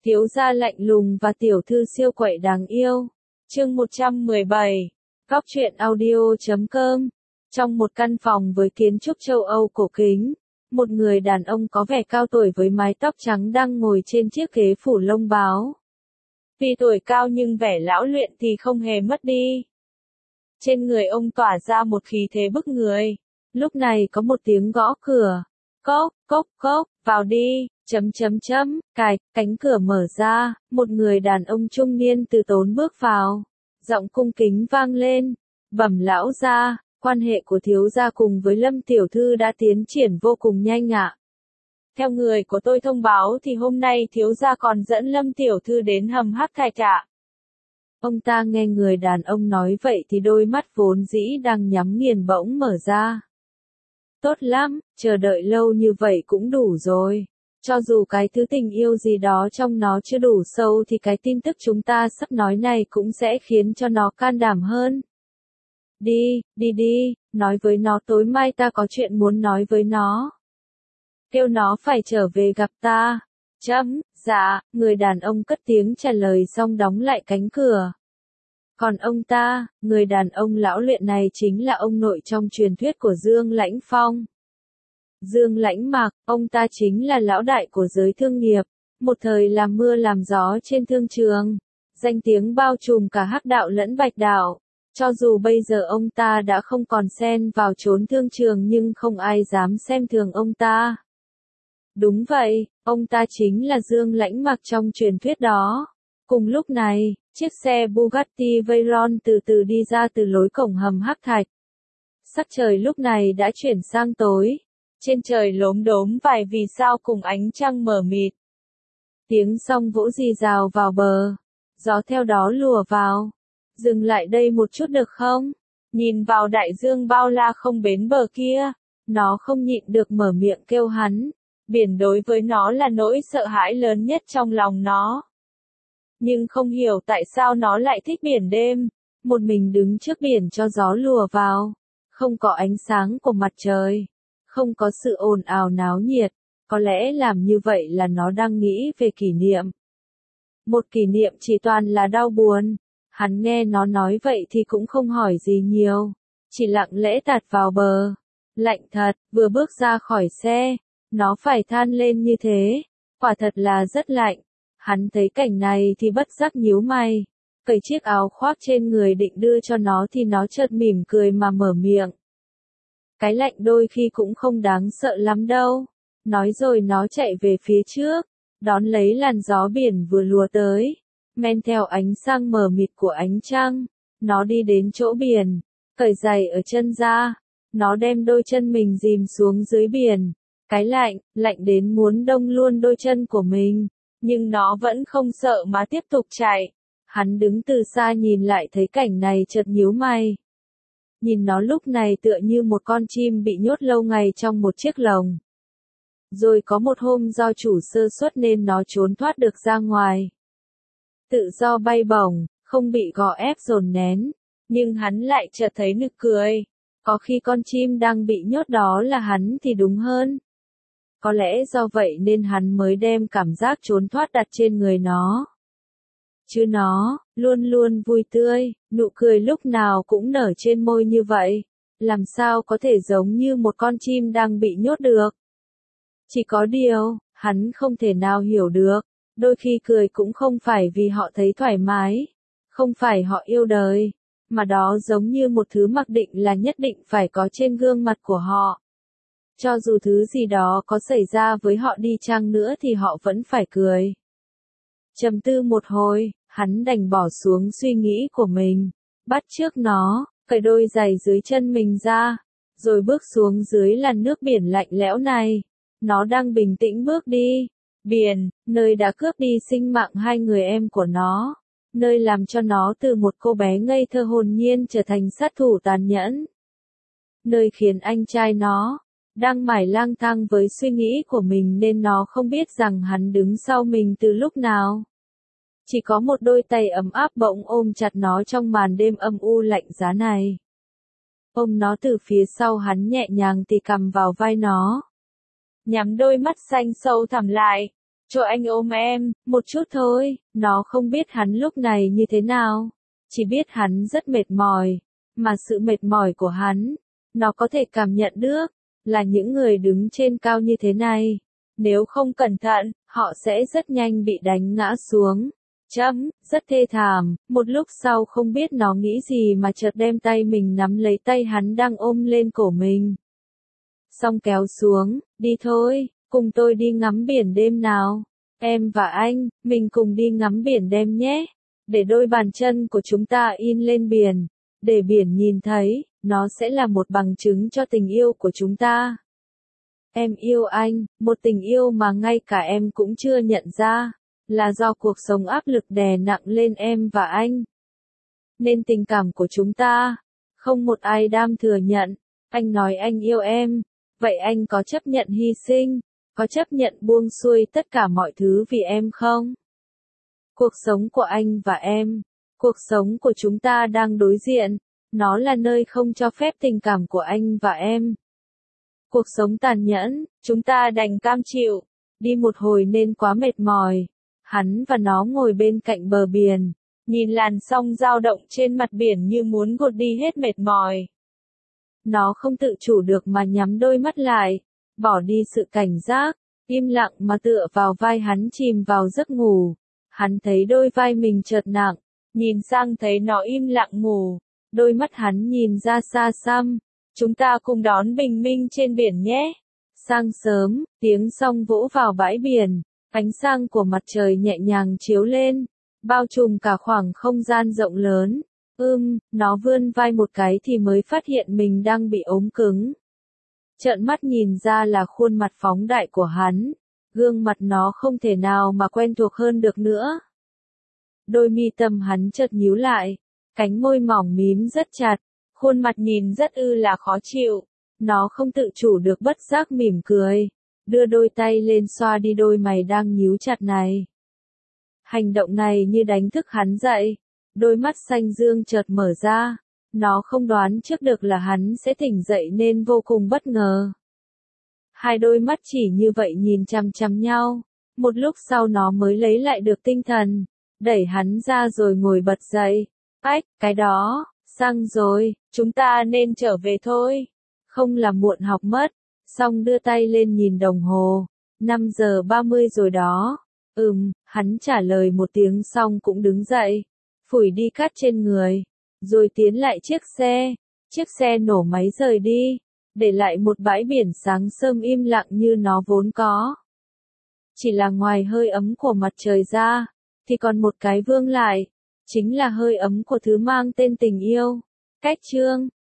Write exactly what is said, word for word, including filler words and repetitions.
Thiếu gia lạnh lùng và tiểu thư siêu quậy đáng yêu. Chương một trăm mười bảy. Góc truyện audio chấm com. Trong một căn phòng với kiến trúc châu Âu cổ kính, một người đàn ông có vẻ cao tuổi với mái tóc trắng đang ngồi trên chiếc ghế phủ lông báo. Tuy tuổi cao nhưng vẻ lão luyện thì không hề mất đi. Trên người ông tỏa ra một khí thế bức người. Lúc này có một tiếng gõ cửa. Cốc, cốc, cốc, vào đi, chấm chấm chấm, cài, cánh cửa mở ra, một người đàn ông trung niên từ tốn bước vào. Giọng cung kính vang lên, bẩm lão gia, quan hệ của thiếu gia cùng với Lâm tiểu thư đã tiến triển vô cùng nhanh ạ. Theo người của tôi thông báo thì hôm nay thiếu gia còn dẫn Lâm tiểu thư đến hầm hắc thạch ạ. Ông ta nghe người đàn ông nói vậy thì đôi mắt vốn dĩ đang nhắm nghiền bỗng mở ra. Tốt lắm, chờ đợi lâu như vậy cũng đủ rồi. Cho dù cái thứ tình yêu gì đó trong nó chưa đủ sâu thì cái tin tức chúng ta sắp nói này cũng sẽ khiến cho nó can đảm hơn. Đi, đi đi, nói với nó tối mai ta có chuyện muốn nói với nó. Kêu nó phải trở về gặp ta. Chấm, dạ, người đàn ông cất tiếng trả lời xong đóng lại cánh cửa. Còn ông ta, người đàn ông lão luyện này chính là ông nội trong truyền thuyết của Dương Lãnh Phong. Dương Lãnh Mạc, ông ta chính là lão đại của giới thương nghiệp, một thời làm mưa làm gió trên thương trường, danh tiếng bao trùm cả hắc đạo lẫn bạch đạo. Cho dù bây giờ ông ta đã không còn xen vào chốn thương trường nhưng không ai dám xem thường ông ta. Đúng vậy, ông ta chính là Dương Lãnh Mạc trong truyền thuyết đó. Cùng lúc này, chiếc xe Bugatti Veyron từ từ đi ra từ lối cổng hầm hắc thạch. Sắc trời lúc này đã chuyển sang tối. Trên trời lốm đốm vài vì sao cùng ánh trăng mờ mịt. Tiếng song vỗ rì rào vào bờ. Gió theo đó lùa vào. Dừng lại đây một chút được không? Nhìn vào đại dương bao la không bến bờ kia. Nó không nhịn được mở miệng kêu hắn. Biển đối với nó là nỗi sợ hãi lớn nhất trong lòng nó. Nhưng không hiểu tại sao nó lại thích biển đêm. Một mình đứng trước biển cho gió lùa vào. Không có ánh sáng của mặt trời. Không có sự ồn ào náo nhiệt, có lẽ làm như vậy là nó đang nghĩ về kỷ niệm. Một kỷ niệm chỉ toàn là đau buồn. Hắn nghe nó nói vậy thì cũng không hỏi gì nhiều, chỉ lặng lẽ tạt vào bờ. Lạnh thật, vừa bước ra khỏi xe, nó phải than lên như thế, quả thật là rất lạnh. Hắn thấy cảnh này thì bất giác nhíu mày, cởi chiếc áo khoác trên người định đưa cho nó thì nó chợt mỉm cười mà mở miệng. Cái lạnh đôi khi cũng không đáng sợ lắm đâu. Nói rồi nó chạy về phía trước, đón lấy làn gió biển vừa lùa tới. Men theo ánh sáng mờ mịt của ánh trăng, nó đi đến chỗ biển, cởi giày ở chân ra. Nó đem đôi chân mình dìm xuống dưới biển. Cái lạnh, lạnh đến muốn đông luôn đôi chân của mình. Nhưng nó vẫn không sợ mà tiếp tục chạy. Hắn đứng từ xa nhìn lại thấy cảnh này chợt nhíu mày. Nhìn nó lúc này tựa như một con chim bị nhốt lâu ngày trong một chiếc lồng. Rồi có một hôm do chủ sơ suất nên nó trốn thoát được ra ngoài. Tự do bay bổng, không bị gò ép dồn nén. Nhưng hắn lại chợt thấy nực cười. Có khi con chim đang bị nhốt đó là hắn thì đúng hơn. Có lẽ do vậy nên hắn mới đem cảm giác trốn thoát đặt trên người nó. Chứ nó, luôn luôn vui tươi, nụ cười lúc nào cũng nở trên môi như vậy. Làm sao có thể giống như một con chim đang bị nhốt được? Chỉ có điều, hắn không thể nào hiểu được. Đôi khi cười cũng không phải vì họ thấy thoải mái. Không phải họ yêu đời. Mà đó giống như một thứ mặc định là nhất định phải có trên gương mặt của họ. Cho dù thứ gì đó có xảy ra với họ đi chăng nữa thì họ vẫn phải cười. Trầm tư một hồi, hắn đành bỏ xuống suy nghĩ của mình, bắt chước nó, cởi đôi giày dưới chân mình ra, rồi bước xuống dưới làn nước biển lạnh lẽo này. Nó đang bình tĩnh bước đi. Biển, nơi đã cướp đi sinh mạng hai người em của nó. Nơi làm cho nó từ một cô bé ngây thơ hồn nhiên trở thành sát thủ tàn nhẫn. Nơi khiến anh trai nó đang mải lang thang với suy nghĩ của mình nên nó không biết rằng hắn đứng sau mình từ lúc nào. Chỉ có một đôi tay ấm áp bỗng ôm chặt nó trong màn đêm âm u lạnh giá này. Ôm nó từ phía sau hắn nhẹ nhàng tì cầm vào vai nó. Nhắm đôi mắt xanh sâu thẳm lại. cho anh ôm em, một chút thôi. Nó không biết hắn lúc này như thế nào, chỉ biết hắn rất mệt mỏi, mà sự mệt mỏi của hắn, nó có thể cảm nhận được, là những người đứng trên cao như thế này, nếu không cẩn thận, họ sẽ rất nhanh bị đánh ngã xuống. Chấm, rất thê thảm, một lúc sau không biết nó nghĩ gì mà chợt đem tay mình nắm lấy tay hắn đang ôm lên cổ mình. Xong kéo xuống, đi thôi, cùng tôi đi ngắm biển đêm nào. Em và anh, mình cùng đi ngắm biển đêm nhé. Để đôi bàn chân của chúng ta in lên biển, để biển nhìn thấy, nó sẽ là một bằng chứng cho tình yêu của chúng ta. Em yêu anh, một tình yêu mà ngay cả em cũng chưa nhận ra, là do cuộc sống áp lực đè nặng lên em và anh. Nên tình cảm của chúng ta, không một ai đam thừa nhận. Anh nói anh yêu em, vậy anh có chấp nhận hy sinh, có chấp nhận buông xuôi tất cả mọi thứ vì em không? Cuộc sống của anh và em, cuộc sống của chúng ta đang đối diện, nó là nơi không cho phép tình cảm của anh và em. Cuộc sống tàn nhẫn, chúng ta đành cam chịu, đi một hồi nên quá mệt mỏi. Hắn và nó ngồi bên cạnh bờ biển, nhìn làn sóng dao động trên mặt biển như muốn gột đi hết mệt mỏi. Nó không tự chủ được mà nhắm đôi mắt lại, bỏ đi sự cảnh giác, im lặng mà tựa vào vai hắn chìm vào giấc ngủ. Hắn thấy đôi vai mình chợt nặng, nhìn sang thấy nó im lặng ngủ, đôi mắt hắn nhìn ra xa xăm. Chúng ta cùng đón bình minh trên biển nhé. Sáng sớm, tiếng sóng vỗ vào bãi biển, ánh sáng của mặt trời nhẹ nhàng chiếu lên, bao trùm cả khoảng không gian rộng lớn. Ưm, nó vươn vai một cái thì mới phát hiện mình đang bị ốm cứng. Trợn mắt nhìn ra là khuôn mặt phóng đại của hắn, gương mặt nó không thể nào mà quen thuộc hơn được nữa. Đôi mi tâm hắn chợt nhíu lại, cánh môi mỏng mím rất chặt, khuôn mặt nhìn rất ư là khó chịu. Nó không tự chủ được bất giác mỉm cười, đưa đôi tay lên xoa đi đôi mày đang nhíu chặt này. Hành động này như đánh thức hắn dậy, đôi mắt xanh dương chợt mở ra, nó không đoán trước được là hắn sẽ tỉnh dậy nên vô cùng bất ngờ. Hai đôi mắt chỉ như vậy nhìn chằm chằm nhau, một lúc sau nó mới lấy lại được tinh thần, đẩy hắn ra rồi ngồi bật dậy. Ách, cái đó, sang rồi, chúng ta nên trở về thôi. Không làm muộn học mất. Xong đưa tay lên nhìn đồng hồ. năm giờ ba mươi rồi đó. Ừm, hắn trả lời một tiếng xong cũng đứng dậy. Phủi đi cát trên người. Rồi tiến lại chiếc xe. Chiếc xe nổ máy rời đi. Để lại một bãi biển sáng sớm im lặng như nó vốn có. Chỉ là ngoài hơi ấm của mặt trời ra, thì còn một cái vương lại. Chính là hơi ấm của thứ mang tên tình yêu. Cách chương